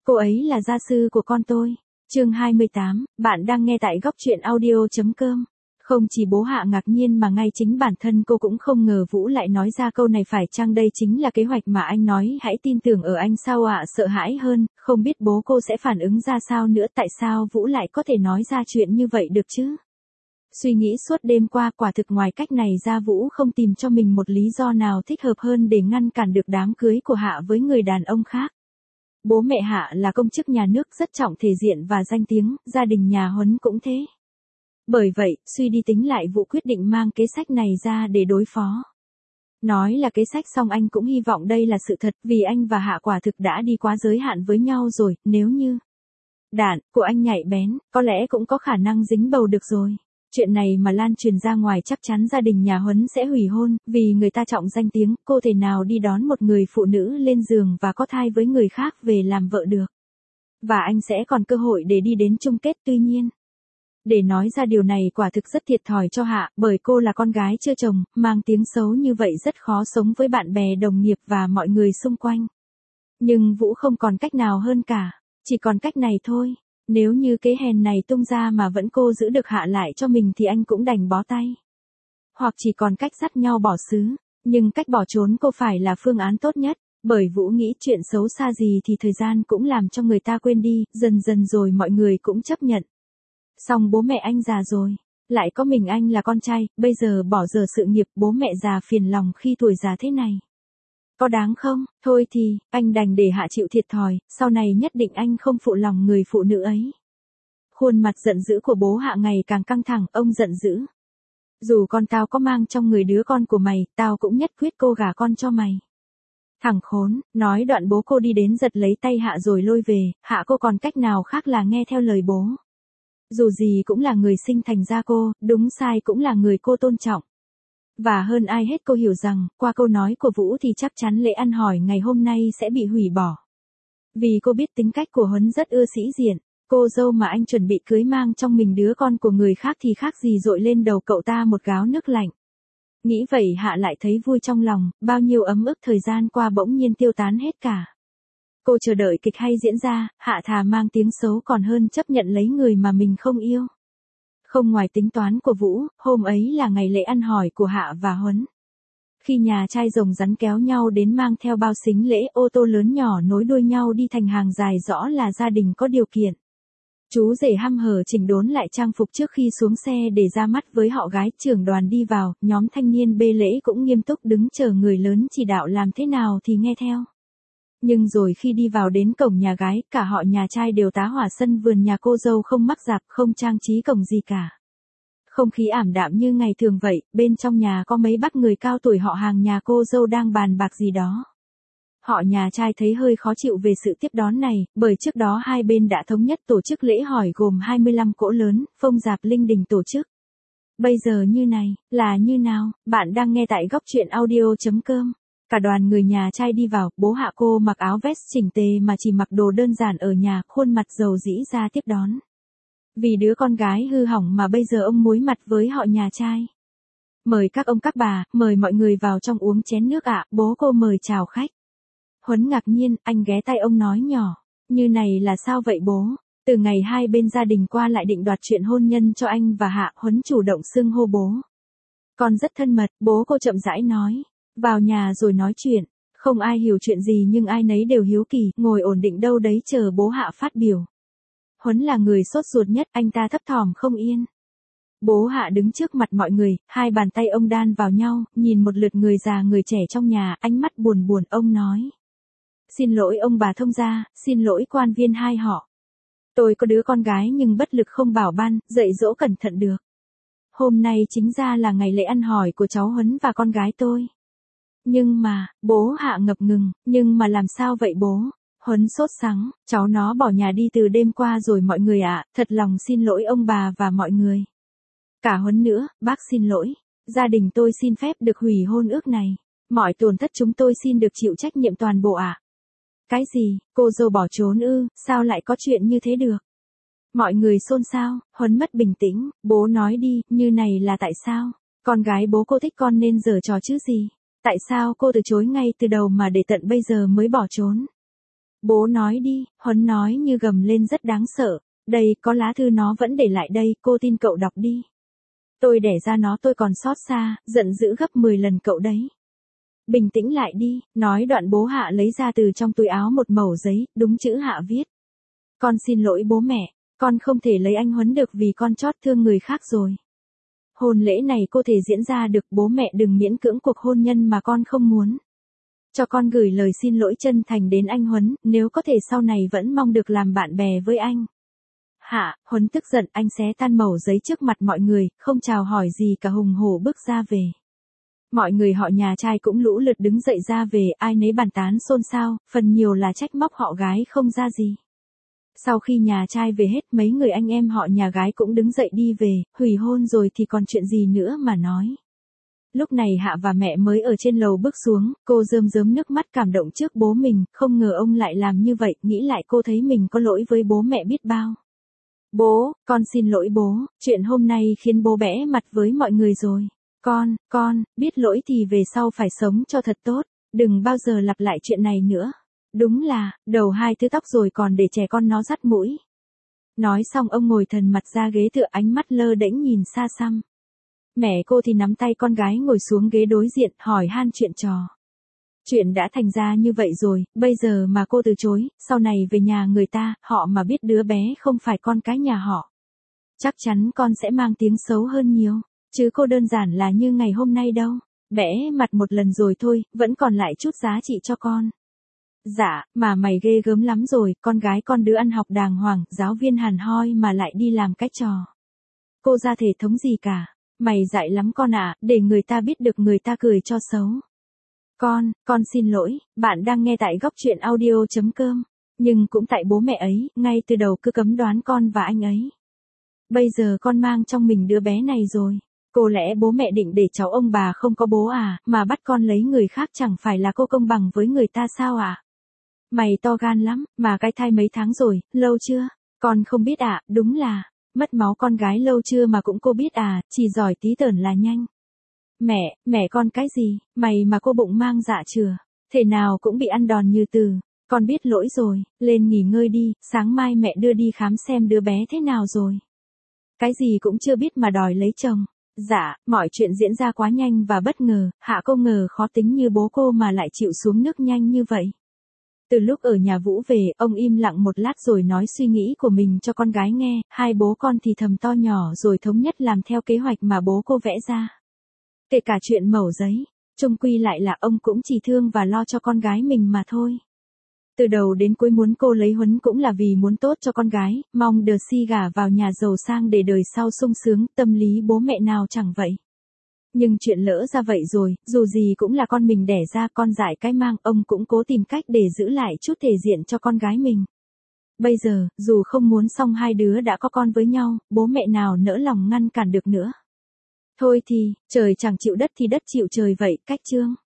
Cô ấy là gia sư của con tôi. Chương 28, bạn đang nghe tại góc truyện audio.com. Không chỉ bố Hạ ngạc nhiên mà ngay chính bản thân cô cũng không ngờ Vũ lại nói ra câu này, phải chăng đây chính là kế hoạch mà anh nói hãy tin tưởng ở anh sao ạ? Sợ hãi hơn, không biết bố cô sẽ phản ứng ra sao nữa, tại sao Vũ lại có thể nói ra chuyện như vậy được chứ? Suy nghĩ suốt đêm qua, quả thực ngoài cách này ra Vũ không tìm cho mình một lý do nào thích hợp hơn để ngăn cản được đám cưới của Hạ với người đàn ông khác. Bố mẹ Hạ là công chức nhà nước rất trọng thể diện và danh tiếng, gia đình nhà Huấn cũng thế. Bởi vậy, suy đi tính lại Vũ quyết định mang kế sách này ra để đối phó. Nói là kế sách xong anh cũng hy vọng đây là sự thật, vì anh và Hạ quả thực đã đi quá giới hạn với nhau rồi, nếu như đạn của anh nhạy bén, có lẽ cũng có khả năng dính bầu được rồi. Chuyện này mà lan truyền ra ngoài chắc chắn gia đình nhà Huấn sẽ hủy hôn, vì người ta trọng danh tiếng, cô thể nào đi đón một người phụ nữ lên giường và có thai với người khác về làm vợ được. Và anh sẽ còn cơ hội để đi đến chung kết, tuy nhiên. Để nói ra điều này quả thực rất thiệt thòi cho Hạ, bởi cô là con gái chưa chồng, mang tiếng xấu như vậy rất khó sống với bạn bè đồng nghiệp và mọi người xung quanh. Nhưng Vũ không còn cách nào hơn cả, chỉ còn cách này thôi. Nếu như kế hèn này tung ra mà vẫn cô giữ được Hạ lại cho mình thì anh cũng đành bó tay. Hoặc chỉ còn cách dắt nhau bỏ xứ, nhưng cách bỏ trốn cô phải là phương án tốt nhất, bởi Vũ nghĩ chuyện xấu xa gì thì thời gian cũng làm cho người ta quên đi, dần dần rồi mọi người cũng chấp nhận. Xong bố mẹ anh già rồi, lại có mình anh là con trai, bây giờ bỏ dở sự nghiệp, bố mẹ già phiền lòng khi tuổi già thế này. Có đáng không? Thôi thì, anh đành để Hạ chịu thiệt thòi, sau này nhất định anh không phụ lòng người phụ nữ ấy. Khuôn mặt giận dữ của bố Hạ ngày càng căng thẳng, ông giận dữ. Dù con tao có mang trong người đứa con của mày, tao cũng nhất quyết cô gả con cho mày. Thằng khốn, nói đoạn bố cô đi đến giật lấy tay Hạ rồi lôi về, Hạ cô còn cách nào khác là nghe theo lời bố. Dù gì cũng là người sinh thành ra cô, đúng sai cũng là người cô tôn trọng. Và hơn ai hết cô hiểu rằng, qua câu nói của Vũ thì chắc chắn lễ ăn hỏi ngày hôm nay sẽ bị hủy bỏ. Vì cô biết tính cách của Huấn rất ưa sĩ diện, cô dâu mà anh chuẩn bị cưới mang trong mình đứa con của người khác thì khác gì dội lên đầu cậu ta một gáo nước lạnh. Nghĩ vậy Hạ lại thấy vui trong lòng, bao nhiêu ấm ức thời gian qua bỗng nhiên tiêu tán hết cả. Cô chờ đợi kịch hay diễn ra, Hạ thà mang tiếng xấu còn hơn chấp nhận lấy người mà mình không yêu. Không ngoài tính toán của Vũ, hôm ấy là ngày lễ ăn hỏi của Hạ và Huấn. Khi nhà trai rồng rắn kéo nhau đến mang theo bao sính lễ, ô tô lớn nhỏ nối đuôi nhau đi thành hàng dài, rõ là gia đình có điều kiện. Chú rể hăm hở chỉnh đốn lại trang phục trước khi xuống xe để ra mắt với họ gái. Trưởng đoàn đi vào, nhóm thanh niên bê lễ cũng nghiêm túc đứng chờ người lớn chỉ đạo làm thế nào thì nghe theo. Nhưng rồi khi đi vào đến cổng nhà gái, cả họ nhà trai đều tá hỏa sân vườn nhà cô dâu, không mắc rạp, không trang trí cổng gì cả. Không khí ảm đạm như ngày thường vậy, bên trong nhà có mấy bác người cao tuổi họ hàng nhà cô dâu đang bàn bạc gì đó. Họ nhà trai thấy hơi khó chịu về sự tiếp đón này, bởi trước đó hai bên đã thống nhất tổ chức lễ hỏi gồm 25 cỗ lớn, phông rạp linh đình tổ chức. Bây giờ như này, là như nào? Bạn đang nghe tại góc truyện audio.com. Cả đoàn người nhà trai đi vào, bố Hạ cô mặc áo vest chỉnh tề mà chỉ mặc đồ đơn giản ở nhà, khuôn mặt rầu rĩ ra tiếp đón. Vì đứa con gái hư hỏng mà bây giờ ông muối mặt với họ nhà trai. Mời các ông các bà, mời mọi người vào trong uống chén nước ạ, bố cô mời chào khách. Huấn ngạc nhiên, anh ghé tay ông nói nhỏ, như này là sao vậy bố? Từ ngày hai bên gia đình qua lại định đoạt chuyện hôn nhân cho anh và Hạ, Huấn chủ động xưng hô bố. Con rất thân mật, bố cô chậm rãi nói. Vào nhà rồi nói chuyện, không ai hiểu chuyện gì nhưng ai nấy đều hiếu kỳ, ngồi ổn định đâu đấy chờ bố Hạ phát biểu. Huấn là người sốt ruột nhất, anh ta thấp thỏm không yên. Bố Hạ đứng trước mặt mọi người, hai bàn tay ông đan vào nhau, nhìn một lượt người già người trẻ trong nhà, ánh mắt buồn buồn, ông nói. Xin lỗi ông bà thông gia, xin lỗi quan viên hai họ. Tôi có đứa con gái nhưng bất lực không bảo ban, dạy dỗ cẩn thận được. Hôm nay chính ra là ngày lễ ăn hỏi của cháu Huấn và con gái tôi. Nhưng mà, bố Hạ ngập ngừng, nhưng mà làm sao vậy bố? Huấn sốt sắng, cháu nó bỏ nhà đi từ đêm qua rồi mọi người ạ, thật lòng xin lỗi ông bà và mọi người. Cả Huấn nữa, bác xin lỗi. Gia đình tôi xin phép được hủy hôn ước này. Mọi tổn thất chúng tôi xin được chịu trách nhiệm toàn bộ ạ. Cái gì, cô dâu bỏ trốn ư, sao lại có chuyện như thế được? Mọi người xôn xao, Huấn mất bình tĩnh, bố nói đi, như này là tại sao? Con gái bố cô thích con nên giở trò chứ gì? Tại sao cô từ chối ngay từ đầu mà để tận bây giờ mới bỏ trốn? Bố nói đi, Huấn nói như gầm lên rất đáng sợ. Đây, có lá thư nó vẫn để lại đây, cô tin cậu đọc đi. Tôi đẻ ra nó tôi còn xót xa, giận dữ gấp 10 lần cậu đấy. Bình tĩnh lại đi, nói đoạn bố Hạ lấy ra từ trong túi áo một mẩu giấy, đúng chữ Hạ viết. Con xin lỗi bố mẹ, con không thể lấy anh Huấn được vì con chót thương người khác rồi. Hôn lễ này cô thể diễn ra được, bố mẹ đừng miễn cưỡng cuộc hôn nhân mà con không muốn. Cho con gửi lời xin lỗi chân thành đến anh Huấn, nếu có thể sau này vẫn mong được làm bạn bè với anh. Hạ, Huấn tức giận, anh xé tan mẩu giấy trước mặt mọi người, không chào hỏi gì cả hùng hổ bước ra về. Mọi người họ nhà trai cũng lũ lượt đứng dậy ra về, ai nấy bàn tán xôn xao, phần nhiều là trách móc họ gái không ra gì. Sau khi nhà trai về hết, mấy người anh em họ nhà gái cũng đứng dậy đi về, hủy hôn rồi thì còn chuyện gì nữa mà nói. Lúc này Hạ và mẹ mới ở trên lầu bước xuống, cô rơm rớm nước mắt cảm động trước bố mình, không ngờ ông lại làm như vậy, nghĩ lại cô thấy mình có lỗi với bố mẹ biết bao. Bố, con xin lỗi bố, chuyện hôm nay khiến bố bẽ mặt với mọi người rồi. Con, biết lỗi thì về sau phải sống cho thật tốt, đừng bao giờ lặp lại chuyện này nữa. Đúng là, đầu 2 thứ tóc rồi còn để trẻ con nó dắt mũi. Nói xong ông ngồi thần mặt ra ghế tựa, ánh mắt lơ đễnh nhìn xa xăm. Mẹ cô thì nắm tay con gái ngồi xuống ghế đối diện, hỏi han chuyện trò. Chuyện đã thành ra như vậy rồi, bây giờ mà cô từ chối, sau này về nhà người ta, họ mà biết đứa bé không phải con cái nhà họ. Chắc chắn con sẽ mang tiếng xấu hơn nhiều, chứ cô đơn giản là như ngày hôm nay đâu. Bẽ mặt một lần rồi thôi, vẫn còn lại chút giá trị cho con. Dạ, mà mày ghê gớm lắm rồi, con gái con đứa ăn học đàng hoàng, giáo viên hàn hoi mà lại đi làm cái trò. Cô ra thể thống gì cả, mày dại lắm con ạ, để người ta biết được người ta cười cho xấu. Con xin lỗi, bạn đang nghe tại góc truyện audio.com, nhưng cũng tại bố mẹ ấy, ngay từ đầu cứ cấm đoán con và anh ấy. Bây giờ con mang trong mình đứa bé này rồi, cô lẽ bố mẹ định để cháu ông bà không có bố à, mà bắt con lấy người khác chẳng phải là cô công bằng với người ta sao à? Mày to gan lắm, mà cái thai mấy tháng rồi, lâu chưa? Con không biết à, đúng là, mất máu con gái lâu chưa mà cũng cô biết à, chỉ giỏi tí tởn là nhanh. Mẹ con cái gì, mày mà cô bụng mang dạ chừa, thể nào cũng bị ăn đòn như từ. Con biết lỗi rồi, lên nghỉ ngơi đi, sáng mai mẹ đưa đi khám xem đứa bé thế nào rồi. Cái gì cũng chưa biết mà đòi lấy chồng. Dạ, mọi chuyện diễn ra quá nhanh và bất ngờ, Hạ cô ngờ khó tính như bố cô mà lại chịu xuống nước nhanh như vậy. Từ lúc ở nhà Vũ về, ông im lặng một lát rồi nói suy nghĩ của mình cho con gái nghe, hai bố con thì thầm to nhỏ rồi thống nhất làm theo kế hoạch mà bố cô vẽ ra. Kể cả chuyện mẩu giấy, chung quy lại là ông cũng chỉ thương và lo cho con gái mình mà thôi. Từ đầu đến cuối muốn cô lấy Huấn cũng là vì muốn tốt cho con gái, mong được si gả vào nhà giàu sang để đời sau sung sướng, tâm lý bố mẹ nào chẳng vậy. Nhưng chuyện lỡ ra vậy rồi, dù gì cũng là con mình đẻ ra, con dại cái mang, ông cũng cố tìm cách để giữ lại chút thể diện cho con gái mình. Bây giờ, dù không muốn song hai đứa đã có con với nhau, bố mẹ nào nỡ lòng ngăn cản được nữa. Thôi thì, trời chẳng chịu đất thì đất chịu trời vậy, cách chương.